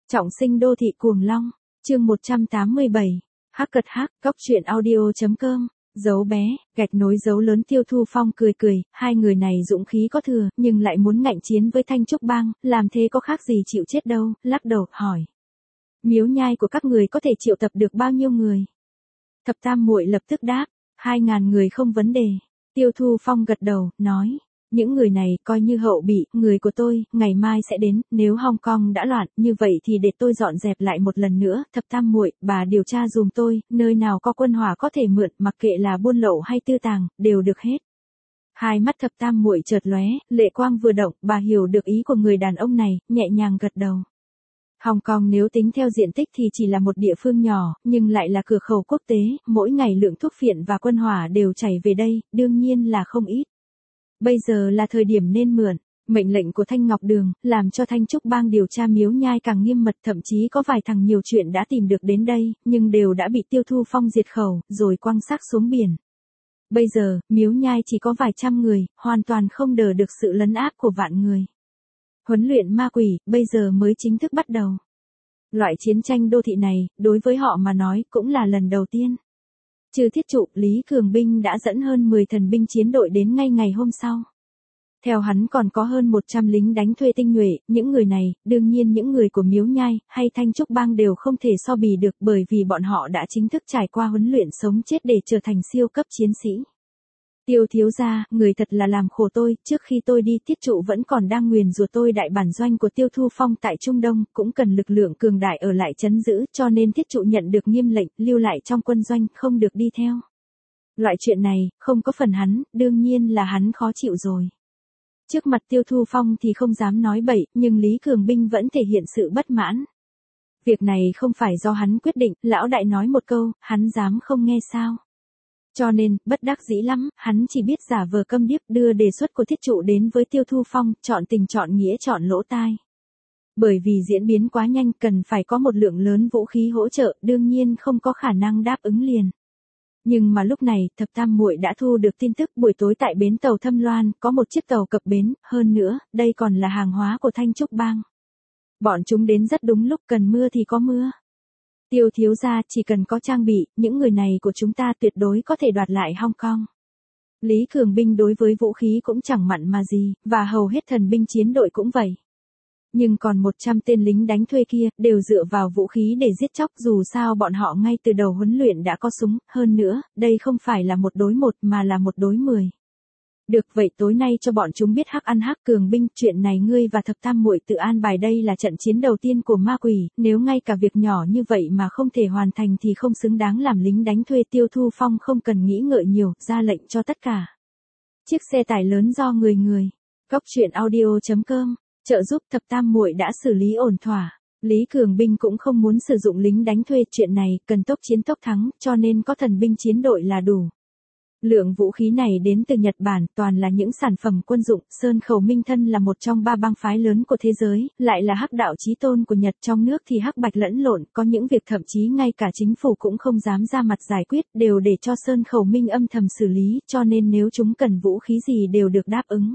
Trọng sinh đô thị cuồng long, chương 187, Hacket Hack, góc truyện audio.com, dấu bé, gạch nối dấu lớn. Tiêu Thu Phong cười cười, hai người này dũng khí có thừa, nhưng lại muốn ngạnh chiến với Thanh Trúc Bang, làm thế có khác gì chịu chết đâu, lắc đầu, hỏi. Miếu nhai của các người có thể triệu tập được bao nhiêu người? Thập Tam Muội lập tức đáp, 2.000 người không vấn đề. Tiêu Thu Phong gật đầu, nói. Những người này coi như hậu bị, người của tôi, ngày mai sẽ đến, nếu Hong Kong đã loạn, như vậy thì để tôi dọn dẹp lại một lần nữa. Thập Tam Muội, bà điều tra dùm tôi, nơi nào có quân hỏa có thể mượn, mặc kệ là buôn lậu hay tư tàng, đều được hết. Hai mắt Thập Tam Muội chợt lóe, lệ quang vừa động, bà hiểu được ý của người đàn ông này, nhẹ nhàng gật đầu. Hong Kong nếu tính theo diện tích thì chỉ là một địa phương nhỏ, nhưng lại là cửa khẩu quốc tế, mỗi ngày lượng thuốc phiện và quân hỏa đều chảy về đây, đương nhiên là không ít. Bây giờ là thời điểm nên mượn. Mệnh lệnh của Thanh Ngọc Đường, làm cho Thanh Trúc Bang điều tra miếu nhai càng nghiêm mật, thậm chí có vài thằng nhiều chuyện đã tìm được đến đây, nhưng đều đã bị Tiêu Thu Phong diệt khẩu, rồi quăng xác xuống biển. Bây giờ, miếu nhai chỉ có vài trăm người, hoàn toàn không đỡ được sự lấn áp của vạn người. Huấn luyện ma quỷ, bây giờ mới chính thức bắt đầu. Loại chiến tranh đô thị này, đối với họ mà nói, cũng là lần đầu tiên. Trừ Thiết Trụ, Lý Cường Binh đã dẫn hơn 10 thần binh chiến đội đến ngay ngày hôm sau. Theo hắn còn có hơn 100 lính đánh thuê tinh nhuệ, những người này, đương nhiên những người của Miếu Nhai, hay Thanh Trúc Bang đều không thể so bì được bởi vì bọn họ đã chính thức trải qua huấn luyện sống chết để trở thành siêu cấp chiến sĩ. Tiêu thiếu gia, người thật là làm khổ tôi, trước khi tôi đi Thiết Trụ vẫn còn đang nguyền rủa tôi đại bản doanh của Tiêu Thu Phong tại Trung Đông, cũng cần lực lượng cường đại ở lại trấn giữ, cho nên Thiết Trụ nhận được nghiêm lệnh, lưu lại trong quân doanh, không được đi theo. Loại chuyện này, không có phần hắn, đương nhiên là hắn khó chịu rồi. Trước mặt Tiêu Thu Phong thì không dám nói bậy, nhưng Lý Cường Binh vẫn thể hiện sự bất mãn. Việc này không phải do hắn quyết định, lão đại nói một câu, hắn dám không nghe sao. Cho nên, bất đắc dĩ lắm, hắn chỉ biết giả vờ câm điếc đưa đề xuất của Thiết Trụ đến với Tiêu Thu Phong, chọn tình chọn nghĩa chọn lỗ tai. Bởi vì diễn biến quá nhanh cần phải có một lượng lớn vũ khí hỗ trợ, đương nhiên không có khả năng đáp ứng liền. Nhưng mà lúc này, Thập Tam Muội đã thu được tin tức buổi tối tại bến tàu Thâm Loan, có một chiếc tàu cập bến, hơn nữa, đây còn là hàng hóa của Thanh Trúc Bang. Bọn chúng đến rất đúng lúc, cần mưa thì có mưa. Tiêu thiếu gia, chỉ cần có trang bị, những người này của chúng ta tuyệt đối có thể đoạt lại Hong Kong. Lý Cường Binh đối với vũ khí cũng chẳng mặn mà gì, và hầu hết thần binh chiến đội cũng vậy. Nhưng còn 100 tên lính đánh thuê kia, đều dựa vào vũ khí để giết chóc, dù sao bọn họ ngay từ đầu huấn luyện đã có súng, hơn nữa, đây không phải là 1 đối 1 mà là 1 đối 10. Được vậy tối nay cho bọn chúng biết hắc ăn hắc. Cường Binh, chuyện này ngươi và Thập Tam Muội tự an bài, đây là trận chiến đầu tiên của ma quỷ, nếu ngay cả việc nhỏ như vậy mà không thể hoàn thành thì không xứng đáng làm lính đánh thuê. Tiêu Thu Phong không cần nghĩ ngợi nhiều, ra lệnh cho tất cả. Chiếc xe tải lớn do người. Góc truyện audio.com, trợ giúp. Thập Tam Muội đã xử lý ổn thỏa. Lý Cường Binh cũng không muốn sử dụng lính đánh thuê, chuyện này cần tốc chiến tốc thắng, cho nên có thần binh chiến đội là đủ. Lượng vũ khí này đến từ Nhật Bản, toàn là những sản phẩm quân dụng. Sơn Khẩu Minh Thân là một trong 3 bang phái lớn của thế giới, lại là hắc đạo chí tôn của Nhật, trong nước thì hắc bạch lẫn lộn, có những việc thậm chí ngay cả chính phủ cũng không dám ra mặt giải quyết, đều để cho Sơn Khẩu Minh âm thầm xử lý, cho nên nếu chúng cần vũ khí gì đều được đáp ứng.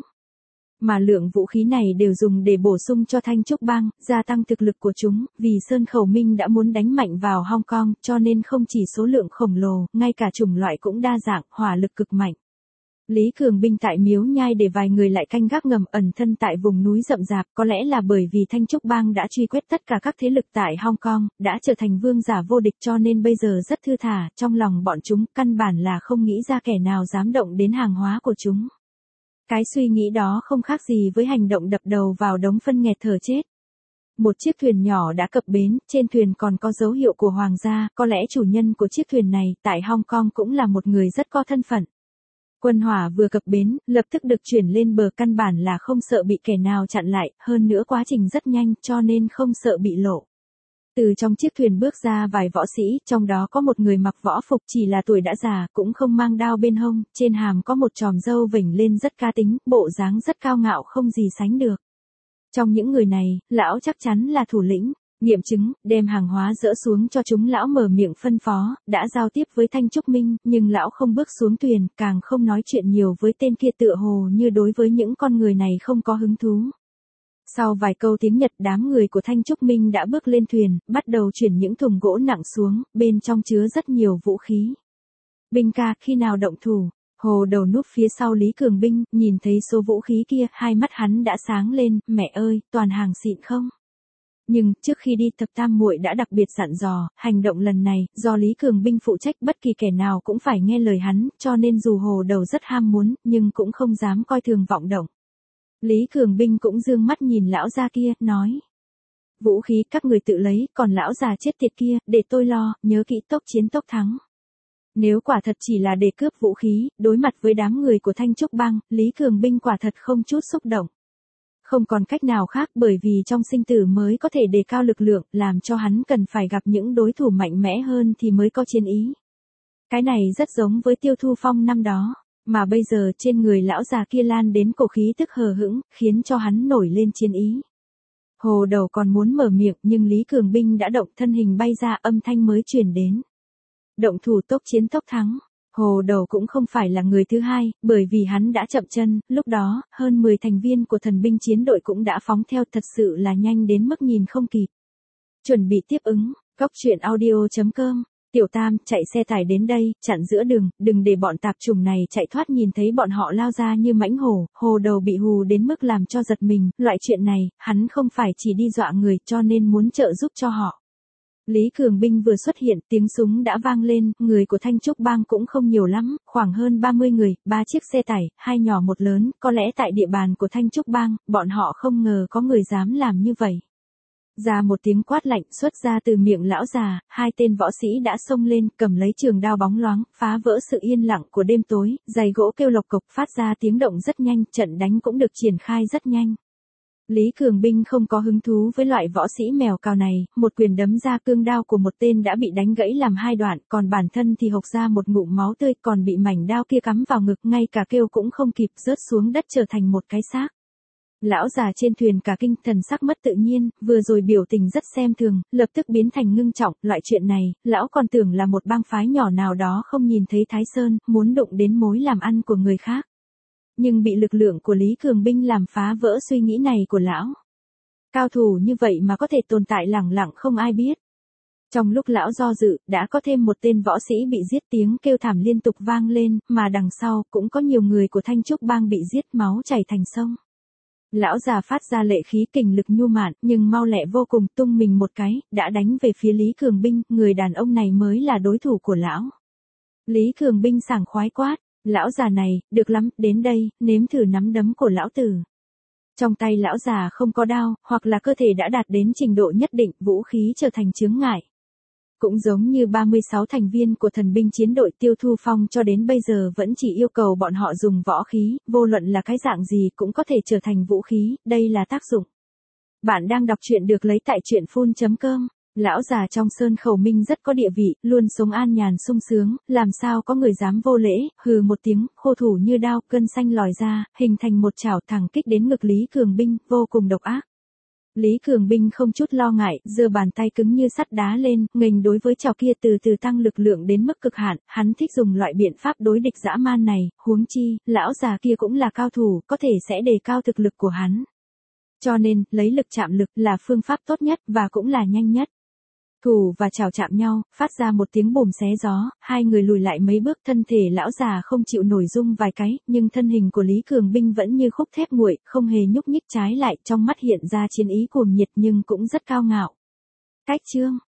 Mà lượng vũ khí này đều dùng để bổ sung cho Thanh Trúc Bang, gia tăng thực lực của chúng, vì Sơn Khẩu Minh đã muốn đánh mạnh vào Hong Kong, cho nên không chỉ số lượng khổng lồ, ngay cả chủng loại cũng đa dạng, hỏa lực cực mạnh. Lý Cường Binh tại Miếu Nhai để vài người lại canh gác ngầm ẩn thân tại vùng núi rậm rạp, có lẽ là bởi vì Thanh Trúc Bang đã truy quét tất cả các thế lực tại Hong Kong, đã trở thành vương giả vô địch, cho nên bây giờ rất thư thả, trong lòng bọn chúng, căn bản là không nghĩ ra kẻ nào dám động đến hàng hóa của chúng. Cái suy nghĩ đó không khác gì với hành động đập đầu vào đống phân nghẹt thở chết. Một chiếc thuyền nhỏ đã cập bến, trên thuyền còn có dấu hiệu của hoàng gia, có lẽ chủ nhân của chiếc thuyền này, tại Hong Kong cũng là một người rất có thân phận. Quân hỏa vừa cập bến, lập tức được chuyển lên bờ, căn bản là không sợ bị kẻ nào chặn lại, hơn nữa quá trình rất nhanh, cho nên không sợ bị lộ. Từ trong chiếc thuyền bước ra vài võ sĩ, trong đó có một người mặc võ phục, chỉ là tuổi đã già, cũng không mang đao bên hông, trên hàm có một chòm râu vểnh lên rất cá tính, bộ dáng rất cao ngạo không gì sánh được. Trong những người này, lão chắc chắn là thủ lĩnh. Nghiệm chứng, đem hàng hóa dỡ xuống cho chúng, lão mở miệng phân phó, đã giao tiếp với Thanh Trúc Minh, nhưng lão không bước xuống thuyền, càng không nói chuyện nhiều với tên kia, tựa hồ như đối với những con người này không có hứng thú. Sau vài câu tiếng Nhật, đám người của Thanh Trúc Minh đã bước lên thuyền, bắt đầu chuyển những thùng gỗ nặng xuống, bên trong chứa rất nhiều vũ khí. Binh ca, khi nào động thủ? Hồ Đầu núp phía sau Lý Cường Binh, nhìn thấy số vũ khí kia, hai mắt hắn đã sáng lên, mẹ ơi, toàn hàng xịn không? Nhưng, trước khi đi Thập Tam muội đã đặc biệt dặn dò, hành động lần này, do Lý Cường Binh phụ trách, bất kỳ kẻ nào cũng phải nghe lời hắn, cho nên dù Hồ Đầu rất ham muốn, nhưng cũng không dám coi thường vọng động. Lý Cường Binh cũng dương mắt nhìn lão già kia, nói. Vũ khí các người tự lấy, còn lão già chết tiệt kia, để tôi lo, nhớ kỹ tốc chiến tốc thắng. Nếu quả thật chỉ là để cướp vũ khí, đối mặt với đám người của Thanh Trúc Bang, Lý Cường Binh quả thật không chút xúc động. Không còn cách nào khác, bởi vì trong sinh tử mới có thể đề cao lực lượng, làm cho hắn cần phải gặp những đối thủ mạnh mẽ hơn thì mới có chiến ý. Cái này rất giống với Tiêu Thu Phong năm đó, mà bây giờ trên người lão già kia lan đến cổ khí tức hờ hững, khiến cho hắn nổi lên chiến ý. Hồ Đầu còn muốn mở miệng, nhưng Lý Cường Binh đã động, thân hình bay ra, âm thanh mới truyền đến. Động thủ tốc chiến tốc thắng. Hồ Đầu cũng không phải là người thứ hai, bởi vì hắn đã chậm chân, lúc đó, hơn 10 thành viên của thần binh chiến đội cũng đã phóng theo, thật sự là nhanh đến mức nhìn không kịp. Chuẩn bị tiếp ứng, góc truyện audio.com, Tiểu Tam, chạy xe tải đến đây, chặn giữa đường, đừng để bọn tạp chủng này chạy thoát. Nhìn thấy bọn họ lao ra như mãnh hổ, Hồ Đầu bị hù đến mức làm cho giật mình, loại chuyện này, hắn không phải chỉ đi dọa người cho nên muốn trợ giúp cho họ. Lý Cường Binh vừa xuất hiện, tiếng súng đã vang lên, người của Thanh Trúc Bang cũng không nhiều lắm, khoảng hơn 30 người, 3 chiếc xe tải, 2 nhỏ 1 lớn, có lẽ tại địa bàn của Thanh Trúc Bang, bọn họ không ngờ có người dám làm như vậy. Ra một tiếng quát lạnh xuất ra từ miệng lão già, 2 tên võ sĩ đã xông lên, cầm lấy trường đao bóng loáng, phá vỡ sự yên lặng của đêm tối, giày gỗ kêu lộc cộc phát ra tiếng động rất nhanh, trận đánh cũng được triển khai rất nhanh. Lý Cường Binh không có hứng thú với loại võ sĩ mèo cào này, một quyền đấm ra cương đao của một tên đã bị đánh gãy làm 2 đoạn, còn bản thân thì hộc ra một ngụm máu tươi, còn bị mảnh đao kia cắm vào ngực, ngay cả kêu cũng không kịp, rớt xuống đất trở thành một cái xác. Lão già trên thuyền cả kinh, thần sắc mất tự nhiên, vừa rồi biểu tình rất xem thường, lập tức biến thành ngưng trọng, loại chuyện này, lão còn tưởng là một bang phái nhỏ nào đó không nhìn thấy Thái Sơn, muốn đụng đến mối làm ăn của người khác. Nhưng bị lực lượng của Lý Cường Binh làm phá vỡ suy nghĩ này của lão. Cao thủ như vậy mà có thể tồn tại lẳng lặng không ai biết. Trong lúc lão do dự, đã có thêm một tên võ sĩ bị giết, tiếng kêu thảm liên tục vang lên, mà đằng sau cũng có nhiều người của Thanh Trúc Bang bị giết, máu chảy thành sông. Lão già phát ra lệ khí, kình lực nhu mạn, nhưng mau lẹ vô cùng, tung mình một cái, đã đánh về phía Lý Cường Binh, người đàn ông này mới là đối thủ của lão. Lý Cường Binh sảng khoái quát. Lão già này, được lắm, đến đây, nếm thử nắm đấm của lão tử. Trong tay lão già không có đao, hoặc là cơ thể đã đạt đến trình độ nhất định, vũ khí trở thành chướng ngại. Cũng giống như 36 thành viên của thần binh chiến đội Tiêu Thu Phong cho đến bây giờ vẫn chỉ yêu cầu bọn họ dùng võ khí, vô luận là cái dạng gì cũng có thể trở thành vũ khí, đây là tác dụng. Bạn đang đọc truyện được lấy tại truyện.full.com. Lão già trong Sơn Khẩu Minh rất có địa vị, luôn sống an nhàn sung sướng, làm sao có người dám vô lễ, hừ một tiếng, khô thủ như đao, gân xanh lòi ra, hình thành một chảo thẳng kích đến ngực Lý Cường Binh, vô cùng độc ác. Lý Cường Binh không chút lo ngại, giơ bàn tay cứng như sắt đá lên, nghênh đối với chảo kia, từ từ tăng lực lượng đến mức cực hạn, hắn thích dùng loại biện pháp đối địch dã man này, huống chi, lão già kia cũng là cao thủ, có thể sẽ đề cao thực lực của hắn. Cho nên, lấy lực chạm lực là phương pháp tốt nhất, và cũng là nhanh nhất. Thủ và chảo chạm nhau, phát ra một tiếng bùm xé gió, hai người lùi lại mấy bước, thân thể lão già không chịu nổi rung vài cái, nhưng thân hình của Lý Cường Binh vẫn như khúc thép nguội, không hề nhúc nhích, trái lại, trong mắt hiện ra chiến ý cuồng nhiệt nhưng cũng rất cao ngạo. Cách chương